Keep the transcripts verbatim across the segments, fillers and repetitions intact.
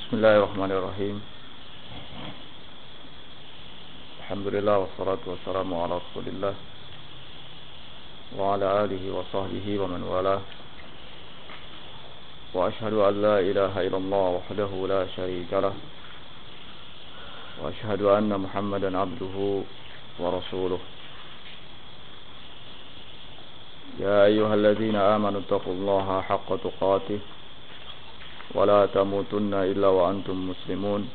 Bismillahirrahmanirrahim. Alhamdulillah wassalatu wassalamu ala Rasulillah wa ala alihi wa sahbihi wa man wala. Wa ashhadu an la ilaha illallah wahdahu la syarika lah. Wa ashhadu anna Muhammadan abduhu wa rasuluh. Ya ayyuhalladzina amanu taqullaha haqqa tuqatih wa la tamutunna illa wa antum muslimun.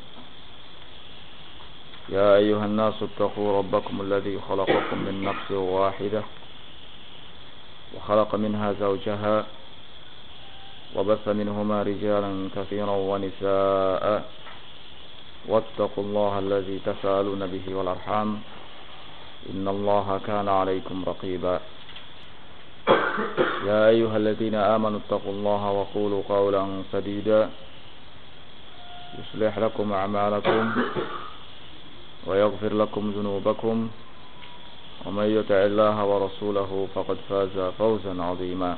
Ya ayyuhan nasu ittaqu rabbakum alladhi khalaqakum min nafsin wahidah wa khalaqa minha zawjaha wa batha minhuma rijalan katsiran wa nisaa'a wattaqullaha alladhi tasaaluna bihi wal arham innallaha kana 'alaykum raqiba. يا أيها الذين آمنوا اتقوا الله وقولوا قولا سديدا يصلح لكم أعمالكم ويغفر لكم ذنوبكم ومن يطع الله ورسوله فقد فاز فوزا عظيما.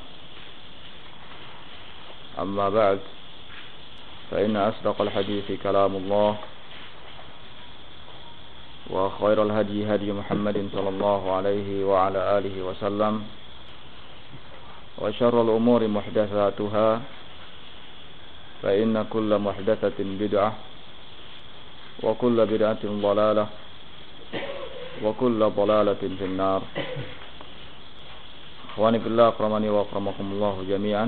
أما بعد فإن أصدق الحديث كلام الله وخير الهدي هدي محمد صلى الله عليه وعلى آله وسلم وشر الأمور محدثاتها فإن كل محدثة بدعة وكل بدعة ضلالة وكل ضلالة في النار. Ikhwani fillah akramani wa akramakumullah jami'an.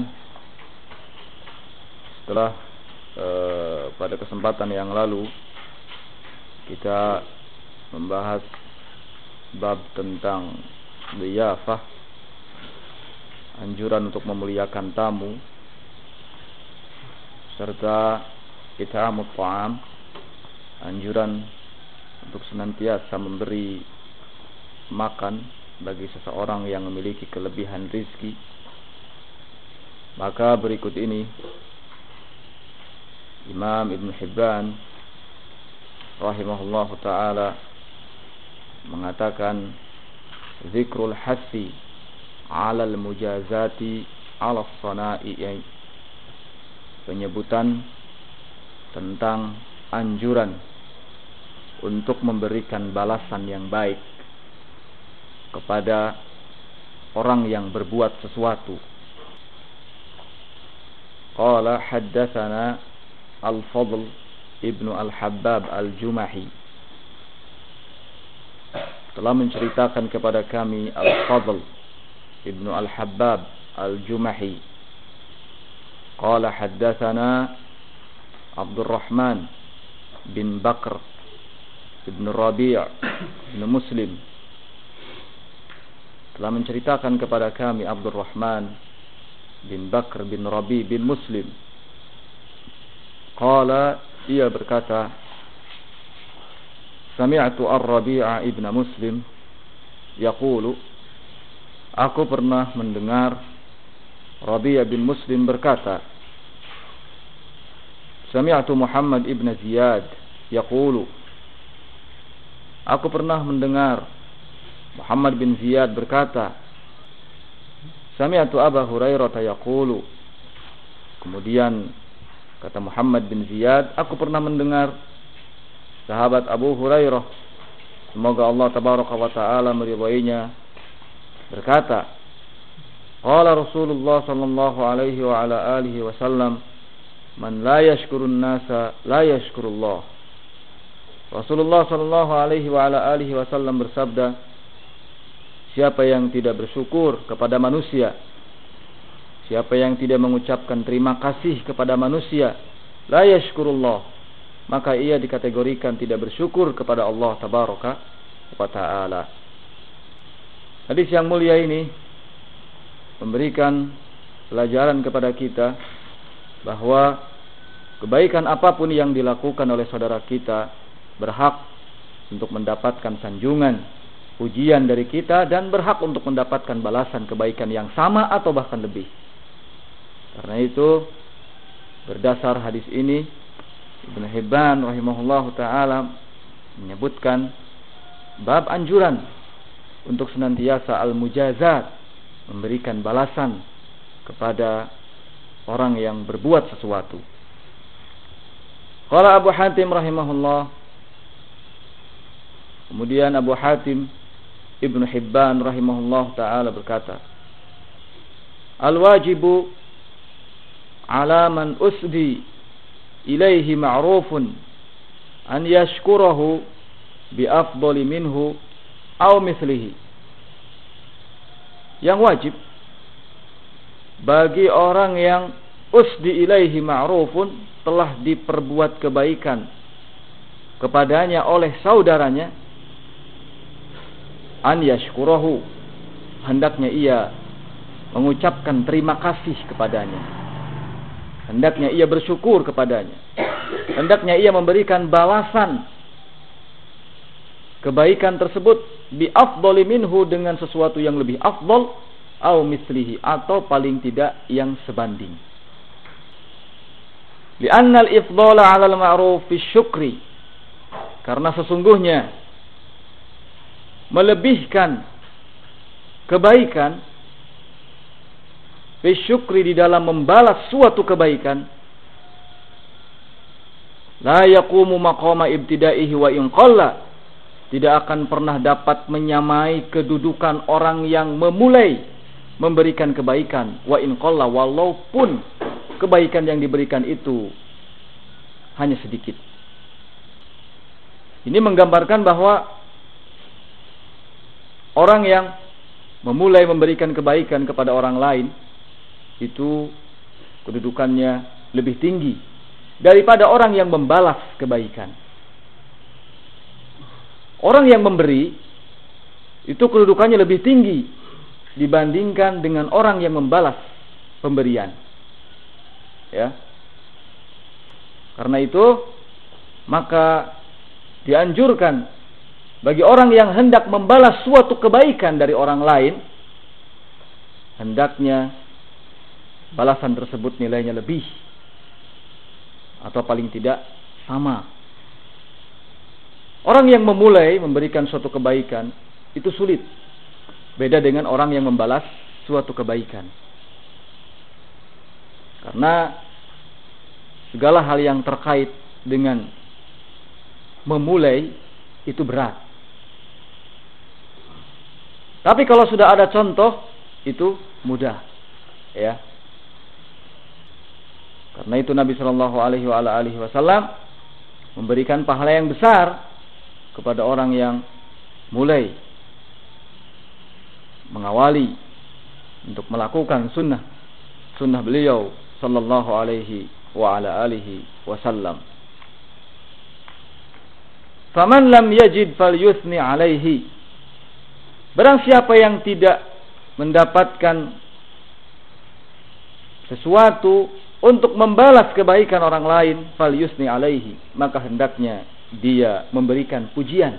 Setelah uh, pada kesempatan yang lalu kita membahas bab tentang dhiyafah, anjuran untuk memuliakan tamu, serta it'amut ta'am, anjuran untuk senantiasa memberi makan bagi seseorang yang memiliki kelebihan rizki. Maka berikut ini Imam Ibn Hibban rahimahullahu ta'ala mengatakan zikrul hasi alal mujazati ala sana'i, penyebutan tentang anjuran untuk memberikan balasan yang baik kepada orang yang berbuat sesuatu. Qala haddatsana Al-Fadl ibnu Al-Habbab Al-Jumahi, telah menceritakan kepada kami Al-Fadl ibnu Al-Habbab Al-Jumahi. Qala haddatsana Abdurrahman bin Bakr ibn Rabi' ibn Muslim, telah menceritakan kepada kami Abdurrahman bin Bakr bin Rabi' bin Muslim. Qala, ia berkata, sami'tu ar-Rabi'a ibn Muslim yaqulu, aku pernah mendengar Rabi' bin Muslim berkata, sami'tu Muhammad ibn Ziyad yaqulu, aku pernah mendengar Muhammad bin Ziyad berkata, sami'tu Abu Hurairah yaqulu, kemudian kata Muhammad bin Ziyad, aku pernah mendengar sahabat Abu Hurairah, semoga Allah tabaraka wa taala meridainya, berkata, qala Rasulullah sallallahu alaihi wa ala alihi wasallam, man la yashkurun nasa la yashkurullah. Rasulullah sallallahu alaihi wa ala alihi wasallam bersabda, siapa yang tidak bersyukur kepada manusia, siapa yang tidak mengucapkan terima kasih kepada manusia, la yashkurullah, maka ia dikategorikan tidak bersyukur kepada Allah tabaraka wa taala. Hadis yang mulia ini memberikan pelajaran kepada kita bahwa kebaikan apapun yang dilakukan oleh saudara kita berhak untuk mendapatkan sanjungan, pujian dari kita, dan berhak untuk mendapatkan balasan kebaikan yang sama atau bahkan lebih. Karena itu, berdasar hadis ini, Ibn Hibban rahimahullahu ta'ala menyebutkan bab anjuran untuk senantiasa al-mujazat, memberikan balasan kepada orang yang berbuat sesuatu. Qala Abu Hatim rahimahullah. Kemudian Abu Hatim Ibnu Hibban rahimahullah ta'ala berkata, al-wajibu ala man usdi ilaihi ma'rufun an yashkurahu bi afdali minhu aw mithlihi. Yang wajib bagi orang yang usdi ilaihi ma'rufun, telah diperbuat kebaikan kepadanya oleh saudaranya, an yashkurahu, hendaknya ia mengucapkan terima kasih kepadanya, hendaknya ia bersyukur kepadanya, hendaknya ia memberikan balasan kebaikan tersebut bi afdali minhu, dengan sesuatu yang lebih afdal, au mislihi, atau paling tidak yang sebanding. Li'anna al-ifdala 'ala al-ma'ruf fi syukri, karena sesungguhnya melebihkan kebaikan fi syukri, di dalam membalas suatu kebaikan, la yaqumu maqama ibtidaihi wa in qalla, tidak akan pernah dapat menyamai kedudukan orang yang memulai memberikan kebaikan, wa in qalla, walaupun kebaikan yang diberikan itu hanya sedikit. Ini menggambarkan bahwa orang yang memulai memberikan kebaikan kepada orang lain itu kedudukannya lebih tinggi daripada orang yang membalas kebaikan. Orang yang memberi itu kedudukannya lebih tinggi dibandingkan dengan orang yang membalas pemberian. Ya. Karena itu maka dianjurkan bagi orang yang hendak membalas suatu kebaikan dari orang lain, hendaknya balasan tersebut nilainya lebih atau paling tidak sama. Orang yang memulai memberikan suatu kebaikan itu sulit, beda dengan orang yang membalas suatu kebaikan. Karena segala hal yang terkait dengan memulai itu berat. Tapi kalau sudah ada contoh itu mudah, ya. Karena itu Nabi Shallallahu Alaihi Wasallam memberikan pahala yang besar kepada orang yang mulai mengawali untuk melakukan sunnah sunnah beliau Sallallahu Alaihi wa ala alihi wasallam. Faman lam yajid falyuthni alaihi. Barang siapa yang tidak mendapatkan sesuatu untuk membalas kebaikan orang lain, falyuthni alaihi, maka hendaknya dia memberikan pujian,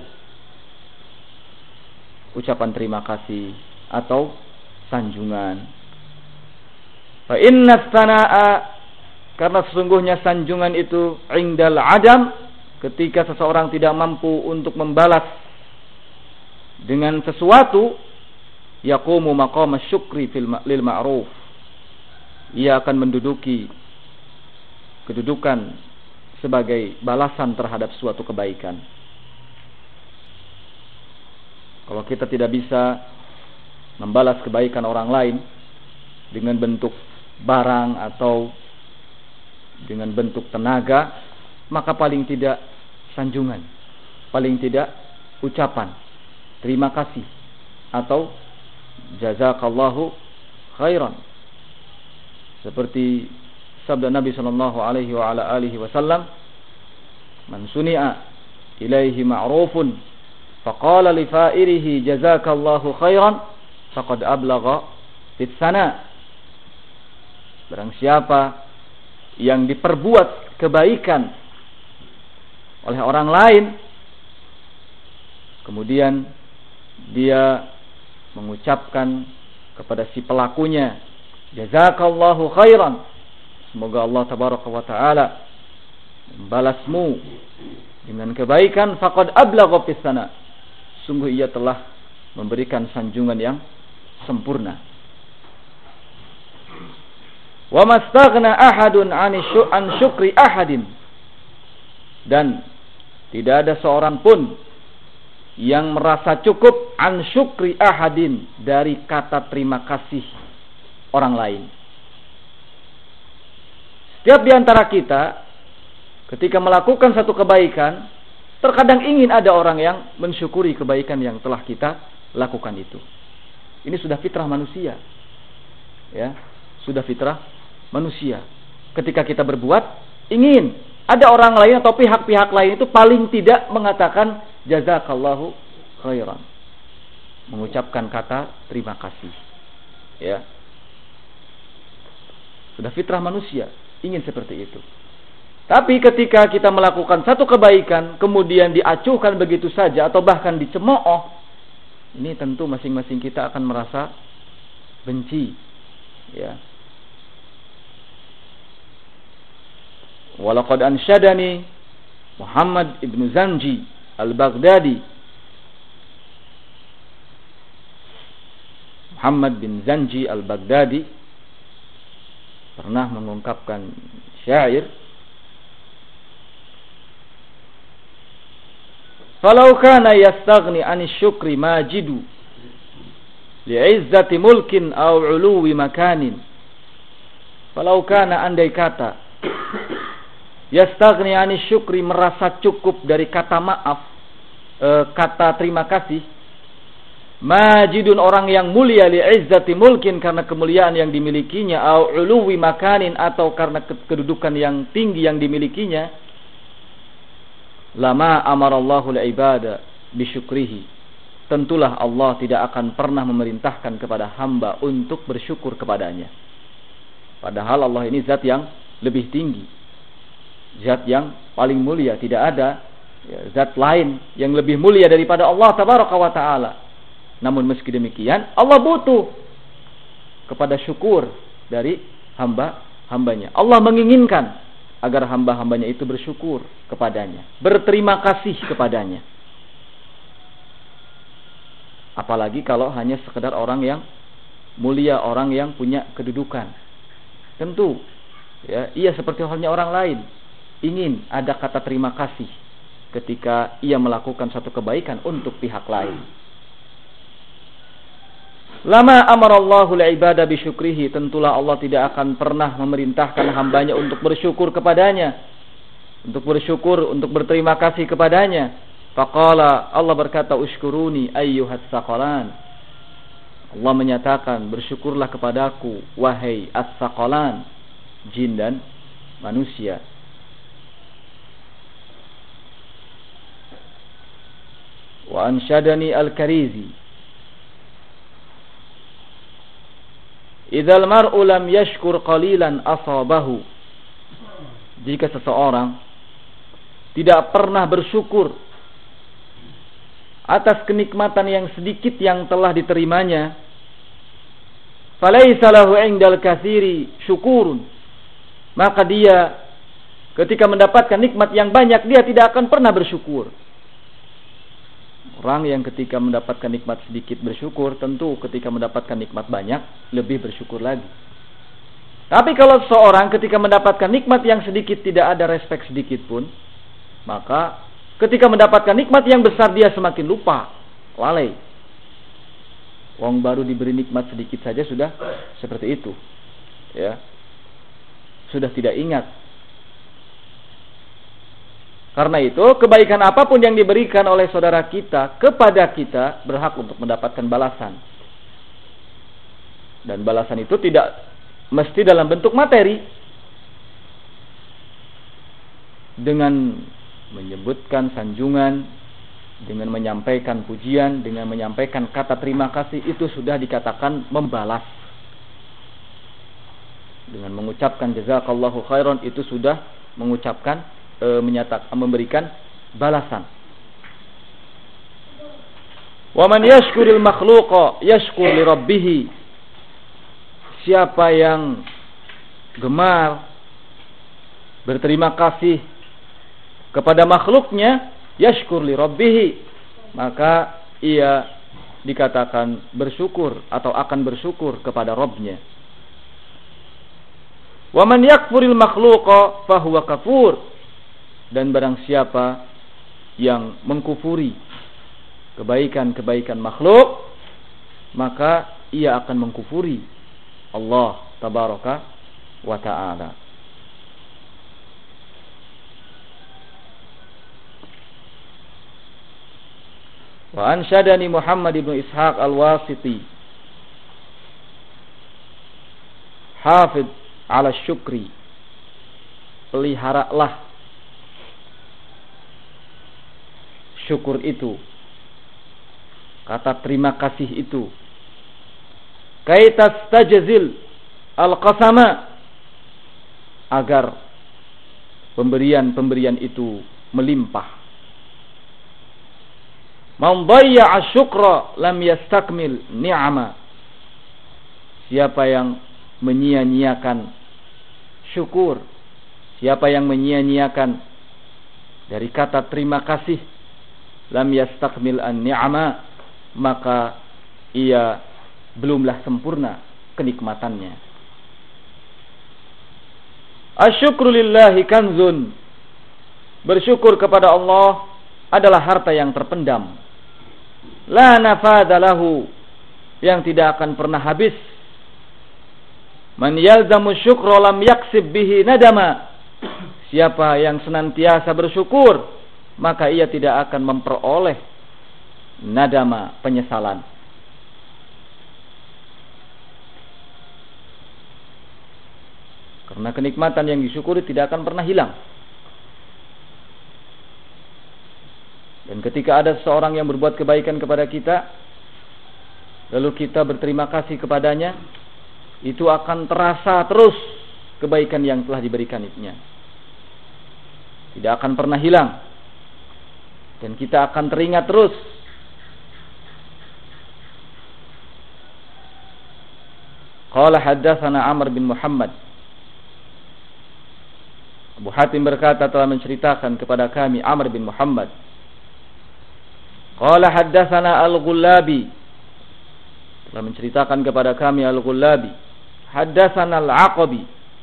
ucapan terima kasih atau sanjungan. Fa inna sanaa, karena sesungguhnya sanjungan itu indal adam, ketika seseorang tidak mampu untuk membalas dengan sesuatu, yaqumu maqama syukri fil lil ma'ruf, ia akan menduduki kedudukan sebagai balasan terhadap suatu kebaikan. Kalau kita tidak bisa membalas kebaikan orang lain dengan bentuk barang atau dengan bentuk tenaga, maka paling tidak sanjungan, paling tidak ucapan terima kasih atau jazakallahu khairan, seperti sabda Nabi sallallahu alaihi wa ala alihi wasallam, man suni'a ilaihi ma'rufun faqala li fa'irihi jazakallahu khairan faqad ablagha fit sana. Barang siapa yang diperbuat kebaikan oleh orang lain, kemudian dia mengucapkan kepada si pelakunya jazakallahu khairan, semoga Allah tabaraka wa taala membalasmu dengan kebaikan, faqad ablagha fis sana, sungguh ia telah memberikan sanjungan yang sempurna. Wa mastaghna ahadun an syukri ahadin, Dan tidak ada seorang pun yang merasa cukup an syukri ahadin, dari kata terima kasih orang lain. Setiap di antara kita ketika melakukan satu kebaikan, terkadang ingin ada orang yang mensyukuri kebaikan yang telah kita lakukan itu. Ini sudah fitrah manusia. Ya, sudah fitrah manusia. Ketika kita berbuat, ingin ada orang lain atau pihak-pihak lain itu paling tidak mengatakan jazakallahu khairan, mengucapkan kata terima kasih. Ya, sudah fitrah manusia ingin seperti itu. Tapi ketika kita melakukan satu kebaikan kemudian diacuhkan begitu saja atau bahkan dicemooh, ini tentu masing-masing kita akan merasa benci. Ya. Walaqad ansyadani Muhammad ibn Zanji al-Baghdadi. Muhammad bin Zanji al-Baghdadi pernah mengungkapkan syair, falau kana yastaghni 'ani syukri majidu li'izzati mulkin aw 'uluwi makanin. Falau kana, andai kata, yastaghni 'ani syukri, merasa cukup dari kata maaf, e, kata terima kasih, majidun, orang yang mulia, li'izzati mulkin, karena kemuliaan yang dimilikinya, aw 'uluwi makanin, atau karena kedudukan yang tinggi yang dimilikinya, lama amarallahu al-ibada bisyukrihi, tentulah Allah tidak akan pernah memerintahkan kepada hamba untuk bersyukur kepadanya. Padahal Allah ini zat yang lebih tinggi, zat yang paling mulia. Tidak ada ya, zat lain yang lebih mulia daripada Allah tabaraka wa ta'ala. Namun meski demikian, Allah butuh kepada syukur dari hamba-hambanya. Allah menginginkan agar hamba-hambanya itu bersyukur kepadanya, berterima kasih kepadanya. Apalagi kalau hanya sekedar orang yang mulia, orang yang punya kedudukan. Tentu ya, ia seperti halnya orang lain ingin ada kata terima kasih ketika ia melakukan satu kebaikan untuk pihak lain. Lama amarallahu al-ibada bisyukrihi, tentulah Allah tidak akan pernah memerintahkan hambanya untuk bersyukur kepadanya, untuk bersyukur, untuk berterima kasih kepadanya. Faqala, Allah berkata, ushkuruni ayyuhas saqalan. Allah menyatakan, bersyukurlah kepadaku wahai as-saqalan, jin dan manusia. Wa ansyadani al-Karizi, idzal mar'u lam yashkur qalilan asabahu. Jika seseorang tidak pernah bersyukur atas kenikmatan yang sedikit yang telah diterimanya, falaisa lahu 'indal katsiri syukurun, maka dia ketika mendapatkan nikmat yang banyak dia tidak akan pernah bersyukur. Orang yang ketika mendapatkan nikmat sedikit bersyukur, tentu ketika mendapatkan nikmat banyak lebih bersyukur lagi. Tapi kalau seorang ketika mendapatkan nikmat yang sedikit tidak ada respek sedikit pun, maka ketika mendapatkan nikmat yang besar dia semakin lupa, lalai. Wong baru diberi nikmat sedikit saja sudah seperti itu, ya, sudah tidak ingat. Karena itu kebaikan apapun yang diberikan oleh saudara kita kepada kita berhak untuk mendapatkan balasan. Dan balasan itu tidak mesti dalam bentuk materi, dengan menyebutkan sanjungan, dengan menyampaikan pujian, dengan menyampaikan kata terima kasih, itu sudah dikatakan membalas. Dengan mengucapkan jazakallahu khairan, itu sudah mengucapkan e, menyatakan, memberikan balasan. Wa man yashkuril makhluqa yashkur li rabbih. Siapa yang gemar berterima kasih kepada makhluknya, yashkur li rabbih, maka ia dikatakan bersyukur atau akan bersyukur kepada Rabbnya. Wa man yakfuril makhluqa fahuwa kafur. Dan barang siapa yang mengkufuri kebaikan-kebaikan makhluk, maka ia akan mengkufuri Allah tabaraka wa ta'ala. Wa ansyadani Muhammad ibn Ishaq al-Wasiti hafidh ala syukri, peliharalah syukur itu, kata terima kasih itu, kaitas tajzil al-qasama, agar pemberian-pemberian itu melimpah. Man dhayya'a syukra lam yastakmil ni'ama, siapa yang menyia-nyiakan syukur, siapa yang menyia-nyiakan dari kata terima kasih, lam yastakmil an-ni'ama, maka ia belumlah sempurna kenikmatannya. Asyukru lillahi kanzun, bersyukur kepada Allah adalah harta yang terpendam, la nafada lahu, yang tidak akan pernah habis. Man yalzamu syukra lam yaksib bihi nadama, siapa yang senantiasa bersyukur, maka ia tidak akan memperoleh nadama, penyesalan. Karena kenikmatan yang disyukuri tidak akan pernah hilang. Dan ketika ada seseorang yang berbuat kebaikan kepada kita, lalu kita berterima kasih kepadanya, itu akan terasa terus kebaikan yang telah diberikannya. Tidak akan pernah hilang. Dan kita akan teringat terus. Qala haddatsana Amr bin Muhammad, Abu Hatim berkata telah menceritakan kepada kami Amr bin Muhammad. Qala haddatsana Al-Ghullabi, telah menceritakan kepada kami Al-Ghullabi. Haddatsana Al-Aqabi,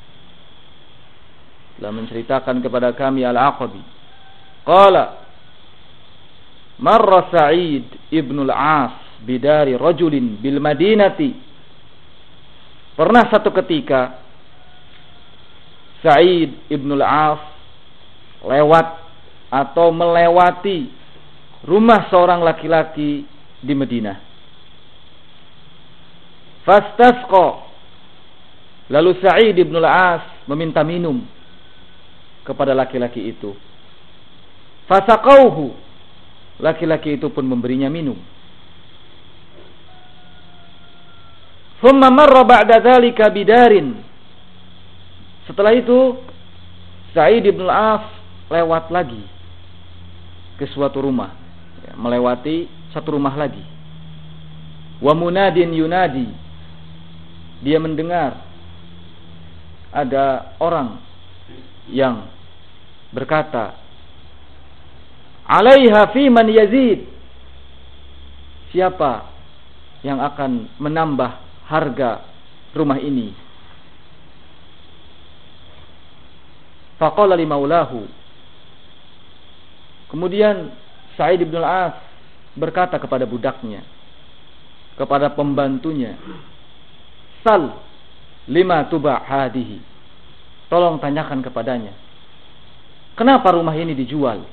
telah menceritakan kepada kami Al-Aqabi. Qala marra Sa'id ibn al-As bidari rajulin bil Madinati, pernah satu ketika Sa'id ibn al-As lewat atau melewati rumah seorang laki-laki di Madinah. Fastasqa, lalu Sa'id ibn al-As meminta minum kepada laki-laki itu. Fasaqauhu, laki-laki itu pun memberinya minum. Thumma marra ba'da dzalika bidarin, setelah itu Sa'id ibn al-As lewat lagi ke suatu rumah, ya, melewati satu rumah lagi. Wa munadin yunadi, dia mendengar ada orang yang berkata, alaiha fi man yazid, siapa yang akan menambah harga rumah ini? Faqala li maulahu, kemudian Sa'id ibn al-As berkata kepada budaknya, kepada pembantunya, sal lima tuba hadihi, tolong tanyakan kepadanya, kenapa rumah ini dijual?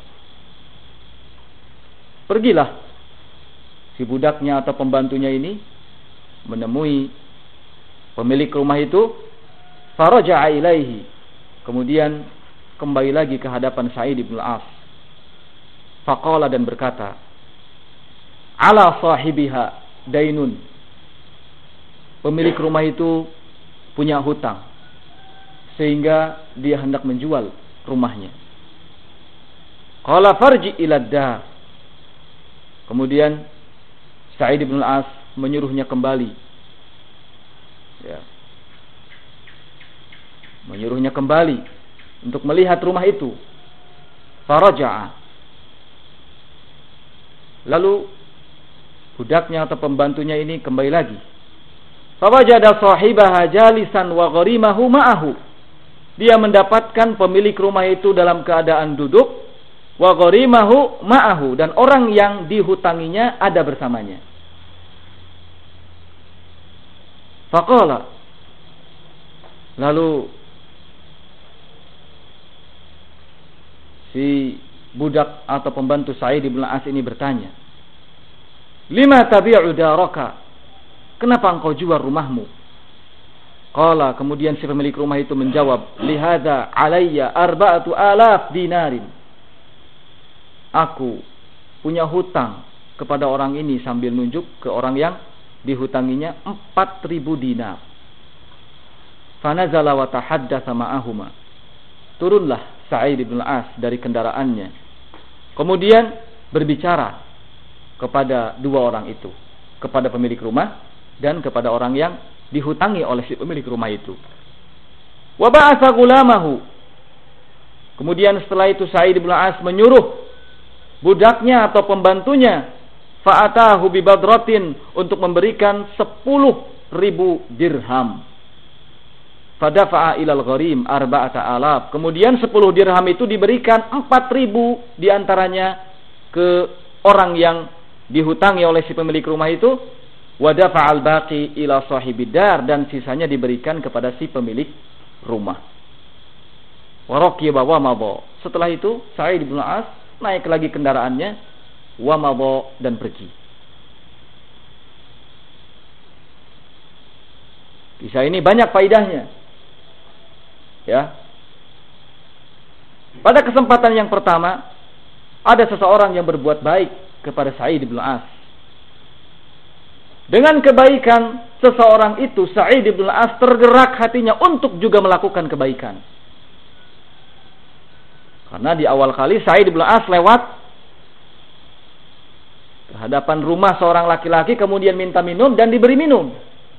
Pergilah si budaknya atau pembantunya ini menemui pemilik rumah itu, faraja'a ilaihi, kemudian kembali lagi ke hadapan Sa'id ibn al-As. Faqala, dan berkata, ala sahibiha dainun, pemilik rumah itu punya hutang sehingga dia hendak menjual rumahnya. Qala farji ila dar, kemudian Sa'id ibn al-As menyuruhnya kembali, ya, menyuruhnya kembali untuk melihat rumah itu. Faraja'a, lalu budaknya atau pembantunya ini kembali lagi. Fawajada sahibaha jalisan wa gharimahu ma'ahu, dia mendapatkan pemilik rumah itu dalam keadaan duduk, wa gharimahu ma'ahu, dan orang yang dihutanginya ada bersamanya. Faqala, lalu si budak atau pembantu Sa'id bin As ini bertanya, lima tabi'u daraka, kenapa engkau jual rumahmu? Qala, kemudian si pemilik rumah itu menjawab, lihada alayya arba'atu alaf dinarin, aku punya hutang kepada orang ini, sambil nunjuk ke orang yang dihutanginya, empat ribu dinar. Fanazala wa tahaddatsa ma'ahuma, turunlah Sa'id bin As dari kendaraannya, kemudian berbicara kepada dua orang itu, kepada pemilik rumah dan kepada orang yang dihutangi oleh si pemilik rumah itu. Wa ba'atsa ghulamahu, kemudian setelah itu Sa'id bin As menyuruh budaknya atau pembantunya, fa'atahu bi badratin, untuk memberikan sepuluh ribu dirham. Fadafa'a ilal gharim arba'ata alaf, kemudian sepuluh dirham itu diberikan empat ribu diantaranya ke orang yang dihutangi oleh si pemilik rumah itu. Wa dafa'al baqi ila sahibid dar, dan sisanya diberikan kepada si pemilik rumah. Wa raqiba wa madha, setelah itu Sa'id bin As naik lagi kendaraannya, wa madha, dan pergi. Kisah ini banyak faidahnya, ya. Pada kesempatan yang pertama, ada seseorang yang berbuat baik kepada Sa'id bin As. Dengan kebaikan seseorang itu, Sa'id bin As tergerak hatinya untuk juga melakukan kebaikan. Karena di awal kali Sa'id bin As lewat ke hadapan rumah seorang laki-laki, kemudian minta minum dan diberi minum.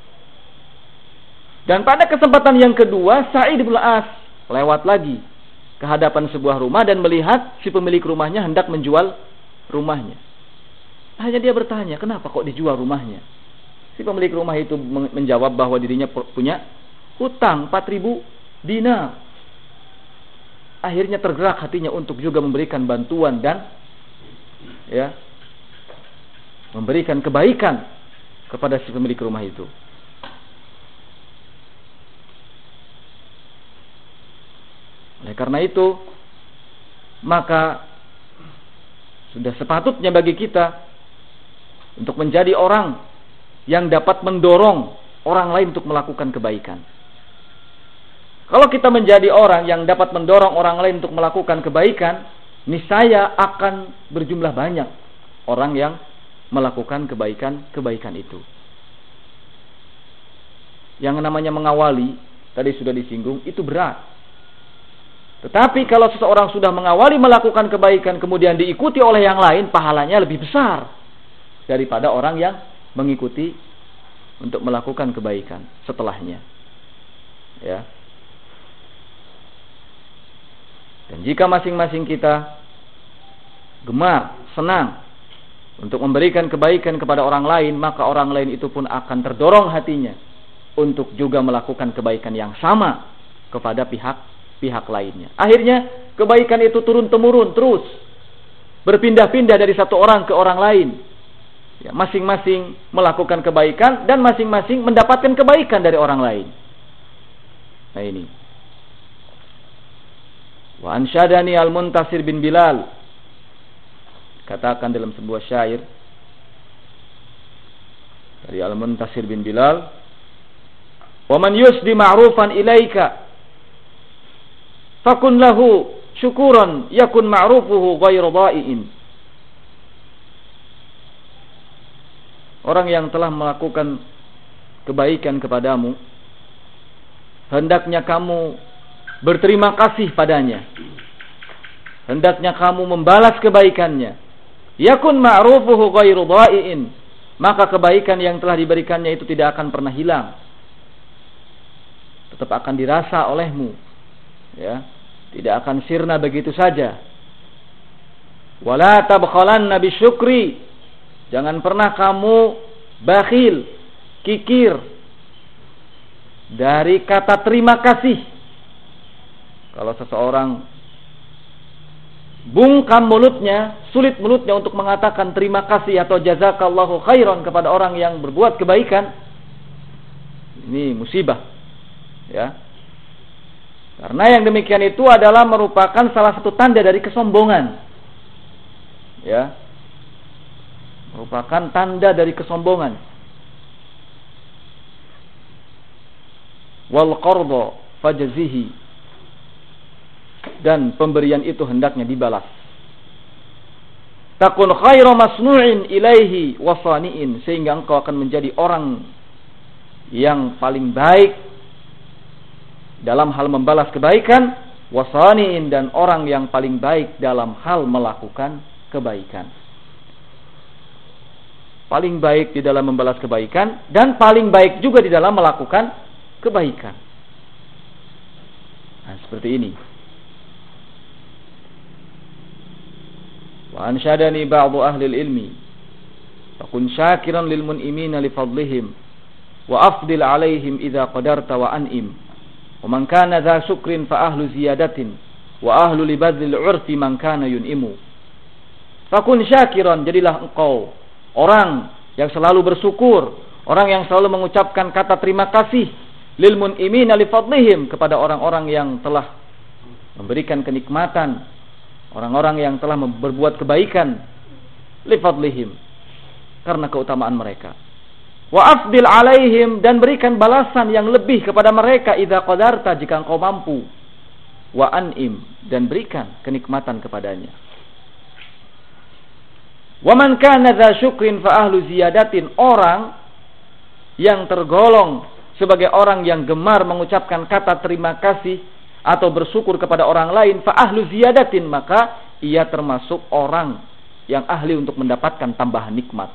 Dan pada kesempatan yang kedua, Sa'id bin As lewat lagi ke hadapan sebuah rumah dan melihat si pemilik rumahnya hendak menjual rumahnya. Hanya dia bertanya, kenapa kok dijual rumahnya? Si pemilik rumah itu menjawab bahwa dirinya punya hutang empat ribu dinar. Akhirnya tergerak hatinya untuk juga memberikan bantuan dan ya, memberikan kebaikan kepada si pemilik rumah itu. Oleh karena itu, maka sudah sepatutnya bagi kita untuk menjadi orang yang dapat mendorong orang lain untuk melakukan kebaikan. Kalau kita menjadi orang yang dapat mendorong orang lain untuk melakukan kebaikan, niscaya akan berjumlah banyak orang yang melakukan kebaikan-kebaikan itu. Yang namanya mengawali, tadi sudah disinggung, itu berat. Tetapi kalau seseorang sudah mengawali melakukan kebaikan, kemudian diikuti oleh yang lain, pahalanya lebih besar daripada orang yang mengikuti untuk melakukan kebaikan setelahnya, ya. Dan jika masing-masing kita gemar, senang untuk memberikan kebaikan kepada orang lain, maka orang lain itu pun akan terdorong hatinya untuk juga melakukan kebaikan yang sama kepada pihak-pihak lainnya. Akhirnya kebaikan itu turun-temurun terus, berpindah-pindah dari satu orang ke orang lain. Ya, masing-masing melakukan kebaikan dan masing-masing mendapatkan kebaikan dari orang lain. Nah ini. Wa ansyadani al-Muntasir bin Bilal, katakan dalam sebuah syair dari al-Muntasir bin Bilal, wa man yusdi ma'rufan ilaika fakun lahu syukuran yakun ma'rufuhu ghairu dha'iin. Orang yang telah melakukan kebaikan kepadamu, hendaknya kamu berterima kasih padanya, hendaknya kamu membalas kebaikannya. Yakun ma'rufuhu ghairu dha'iin, maka kebaikan yang telah diberikannya itu tidak akan pernah hilang, tetap akan dirasa olehmu, ya, tidak akan sirna begitu saja. Wala tabkhalanna bisyukri, jangan pernah kamu bakhil, kikir dari kata terima kasih. Kalau seseorang bungkam mulutnya, sulit mulutnya untuk mengatakan terima kasih atau jazakallahu khairan kepada orang yang berbuat kebaikan, ini musibah, ya. Karena yang demikian itu adalah merupakan salah satu tanda dari kesombongan, ya, merupakan tanda dari kesombongan. Wal qarda fajzihi, dan pemberian itu hendaknya dibalas. Takun khairu masnu'in ilaihi wasani'in, sehingga engkau akan menjadi orang yang paling baik dalam hal membalas kebaikan, wasani'in, dan orang yang paling baik dalam hal melakukan kebaikan. Paling baik di dalam membalas kebaikan dan paling baik juga di dalam melakukan kebaikan. Nah, seperti ini. Wa ansyadani ba'du ahli ilmi fakun syakiran lil mun'imina li fadlihim wa afdil alaihim idza qadarta wa an'im wa man kana dha syukrin fa ahlu ziyadatin wa ahlu li badlil 'urfi man kana yun'imu. Fakun syakiran, jadilah engkau orang yang selalu bersyukur, orang yang selalu mengucapkan kata terima kasih lil mun'imina li fadlihim, kepada orang-orang yang telah memberikan kenikmatan, orang-orang yang telah berbuat kebaikan, li fadlihim, karena keutamaan mereka. Wa afdil alaihim, dan berikan balasan yang lebih kepada mereka idza qadarta, jika engkau mampu. Wa an'im, dan berikan kenikmatan kepadanya. Wa man kana dza syukrin fa ahlu ziyadatin, orang yang tergolong sebagai orang yang gemar mengucapkan kata terima kasih atau bersyukur kepada orang lain, fa ahlu ziyadatin, maka ia termasuk orang yang ahli untuk mendapatkan tambahan nikmat.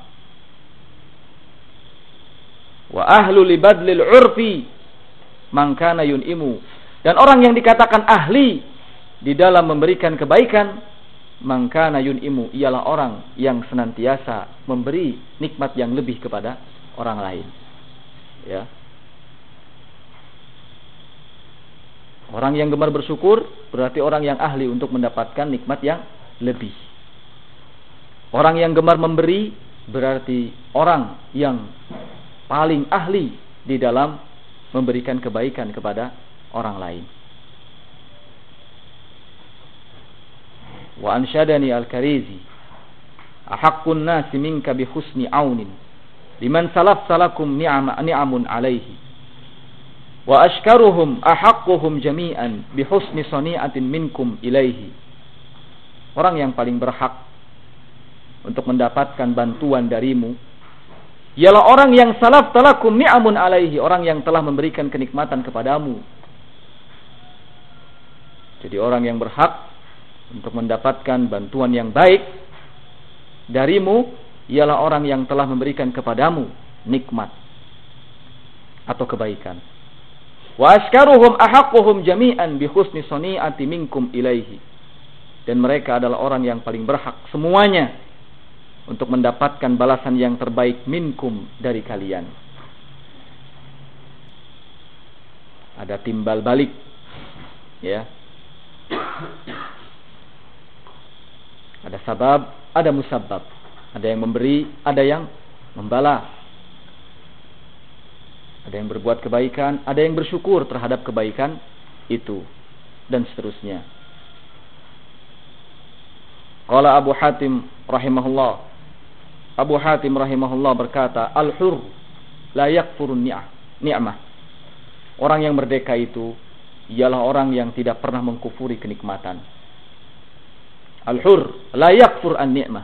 Wa ahlu libadlil 'urfi man kana yun'imu, dan orang yang dikatakan ahli di dalam memberikan kebaikan, man kana yun'imu, ialah orang yang senantiasa memberi nikmat yang lebih kepada orang lain, ya. Orang yang gemar bersyukur berarti orang yang ahli untuk mendapatkan nikmat yang lebih. Orang yang gemar memberi berarti orang yang paling ahli di dalam memberikan kebaikan kepada orang lain. Wa ansyadani al-Karizi, ahaqqun nasi minka bi husni aunin liman salaf salakum ni'ama ni'amun alaihi, wa ashkaruhum ahaqquhum jami'an bi husni sani'atin minkum ilaihi. Orang yang paling berhak untuk mendapatkan bantuan darimu ialah orang yang salaf talakum ni'amun alaihi, orang yang telah memberikan kenikmatan kepadamu. Jadi orang yang berhak untuk mendapatkan bantuan yang baik darimu ialah orang yang telah memberikan kepadamu nikmat atau kebaikan. Wa askaruhum ahaqquhum jami'an bi husni sani'ati minkum ilaihi, dan mereka adalah orang yang paling berhak semuanya untuk mendapatkan balasan yang terbaik minkum, dari kalian. Ada timbal balik, ya. Ada sabab, ada musabbab. Ada yang memberi, ada yang membalas. Ada yang berbuat kebaikan, ada yang bersyukur terhadap kebaikan itu, dan seterusnya. Qala Abu Hatim rahimahullah, Abu Hatim rahimahullah berkata, al-hur la yakfurun ni'mah. Orang yang merdeka itu ialah orang yang tidak pernah mengkufuri kenikmatan. Al-hur la yakfur an-ni'mah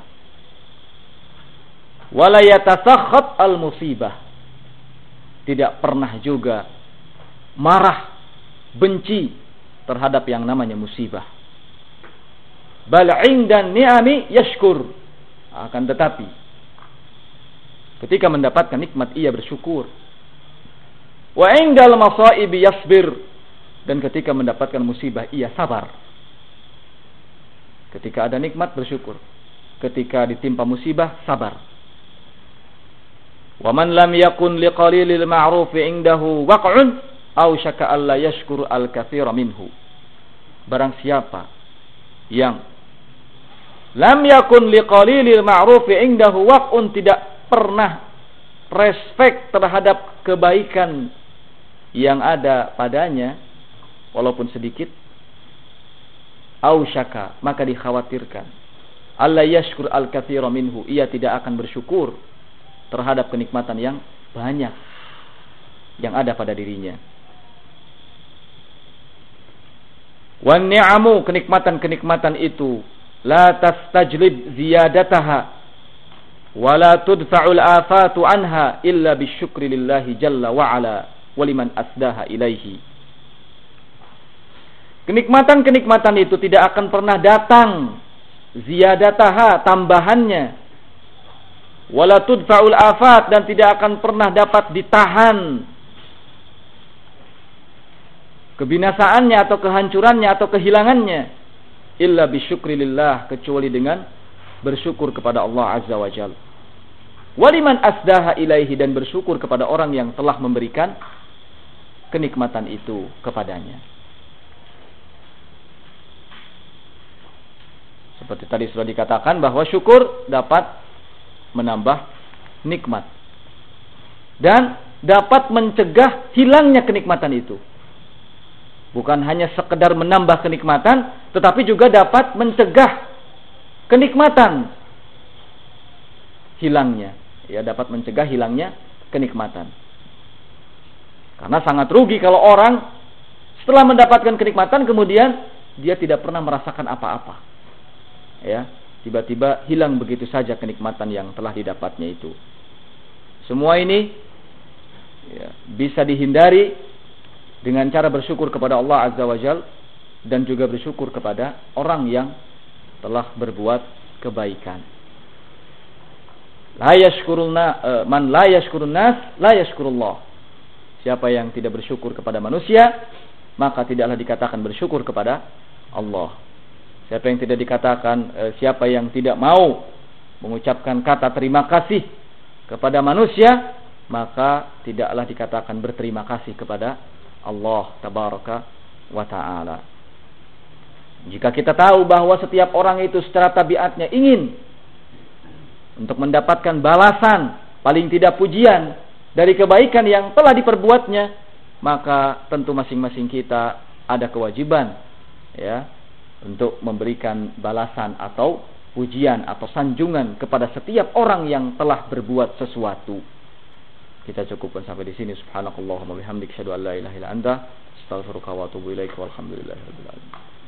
wa la yatasakhat al-musibah. Tidak pernah juga marah, benci terhadap yang namanya musibah. Bal 'indan ni'ami yashkur. Akan tetapi ketika mendapatkan nikmat ia bersyukur. Wa 'indal masaibi yasbir, dan ketika mendapatkan musibah ia sabar. Ketika ada nikmat bersyukur, ketika ditimpa musibah sabar. Wa man lam yakun liqalilil ma'ruf 'indahu waq'un aw syaka alla yashkur al-katsira minhu. barang siapa yang lam yakun liqalilil ma'rufi indahu waq'un, tidak pernah respek terhadap kebaikan yang ada padanya walaupun sedikit, au syaka, maka dikhawatirkan alla yashkur al-katsira minhu, ia tidak akan bersyukur terhadap kenikmatan yang banyak yang ada pada dirinya. Wan ni'amu, kenikmatan-kenikmatan itu la tastajlib ziyadataha wa la tudfa'ul afatu anha illa bisyukri lillahi jalla wa ala wa liman asdaha ilaihi. Kenikmatan-kenikmatan itu tidak akan pernah datang ziyadataha, tambahannya, wala tudfa'ul afat, dan tidak akan pernah dapat ditahan kebinasaannya atau kehancurannya atau kehilangannya, illa bisyukri lillah, kecuali dengan bersyukur kepada Allah Azza wa Jalla, waliman asdaha ilaihi, dan bersyukur kepada orang yang telah memberikan kenikmatan itu kepadanya. Seperti tadi sudah dikatakan bahwa syukur dapat menambah nikmat dan dapat mencegah hilangnya kenikmatan itu. Bukan hanya sekedar menambah kenikmatan, tetapi juga dapat mencegah kenikmatan hilangnya. Ya, dapat mencegah hilangnya kenikmatan. Karena sangat rugi kalau orang setelah mendapatkan kenikmatan kemudian dia tidak pernah merasakan apa-apa. Ya, tiba-tiba hilang begitu saja kenikmatan yang telah didapatnya itu. Semua ini ya, bisa dihindari dengan cara bersyukur kepada Allah Azza wa Jal, dan juga bersyukur kepada orang yang telah berbuat kebaikan. La yashkuruna man la yashkurun nas la yashkurullah. Siapa yang tidak bersyukur kepada manusia, maka tidaklah dikatakan bersyukur kepada Allah. Siapa yang tidak dikatakan eh, siapa yang tidak mau mengucapkan kata terima kasih kepada manusia, maka tidaklah dikatakan berterima kasih kepada Allah tabaraka wa ta'ala. Jika kita tahu bahwa setiap orang itu secara tabiatnya ingin untuk mendapatkan balasan, paling tidak pujian dari kebaikan yang telah diperbuatnya, maka tentu masing-masing kita ada kewajiban ya untuk memberikan balasan atau pujian atau sanjungan kepada setiap orang yang telah berbuat sesuatu. Kita cukupkan sampai di sini. Subhanakallahumma bihamdika asyhadu an la ilaha illa anta astaghfiruka wa atubu ilaika walhamdulillahirabbil alamin.